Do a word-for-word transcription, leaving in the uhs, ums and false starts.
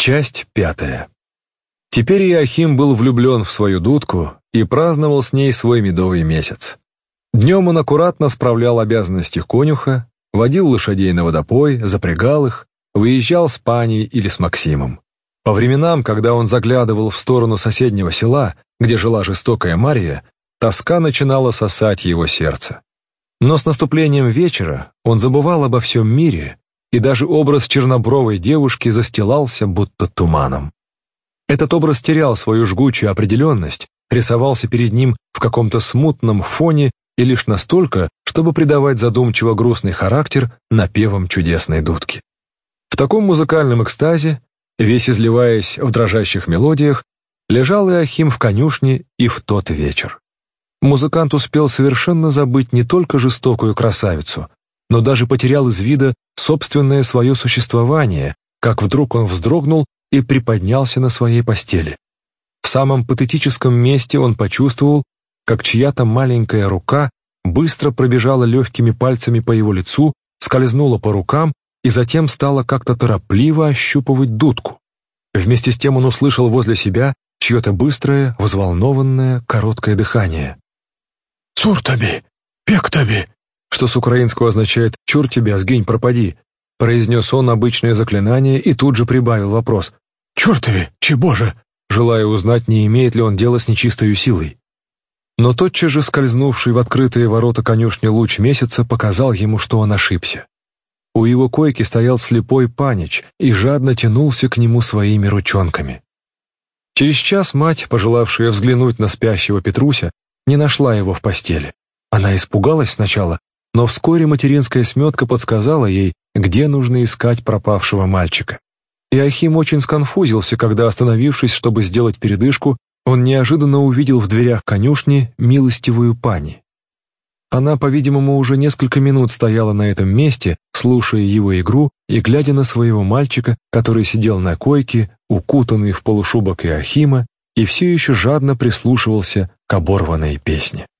Часть пятая. Теперь Иоахим был влюблен в свою дудку и праздновал с ней свой медовый месяц. Днем он аккуратно справлял обязанности конюха, водил лошадей на водопой, запрягал их, выезжал с Паней или с Максимом. По временам, когда он заглядывал в сторону соседнего села, где жила жестокая Мария, тоска начинала сосать его сердце. Но с наступлением вечера он забывал обо всем мире, и даже образ чернобровой девушки застилался будто туманом. Этот образ терял свою жгучую определенность, рисовался перед ним в каком-то смутном фоне и лишь настолько, чтобы придавать задумчиво грустный характер напевам чудесной дудки. В таком музыкальном экстазе, весь изливаясь в дрожащих мелодиях, лежал Иоахим в конюшне и в тот вечер. Музыкант успел совершенно забыть не только жестокую красавицу, но даже потерял из вида собственное свое существование, как вдруг он вздрогнул и приподнялся на своей постели. В самом патетическом месте он почувствовал, как чья-то маленькая рука быстро пробежала легкими пальцами по его лицу, скользнула по рукам и затем стала как-то торопливо ощупывать дудку. Вместе с тем он услышал возле себя чье-то быстрое, взволнованное, короткое дыхание. «Цур таби! Пек таби!» что с украинского означает «чур тебя, сгинь, пропади», произнес он обычное заклинание и тут же прибавил вопрос «Чертови, чего же?», желая узнать, не имеет ли он дела с нечистою силой. Но тотчас же скользнувший в открытые ворота конюшни луч месяца показал ему, что он ошибся. У его койки стоял слепой панич и жадно тянулся к нему своими ручонками. Через час мать, пожелавшая взглянуть на спящего Петруся, не нашла его в постели. Она испугалась сначала, но вскоре материнская сметка подсказала ей, где нужно искать пропавшего мальчика. Иоахим очень сконфузился, когда, остановившись, чтобы сделать передышку, он неожиданно увидел в дверях конюшни милостивую пани. Она, по-видимому, уже несколько минут стояла на этом месте, слушая его игру и глядя на своего мальчика, который сидел на койке, укутанный в полушубок Иоахима, и все еще жадно прислушивался к оборванной песне.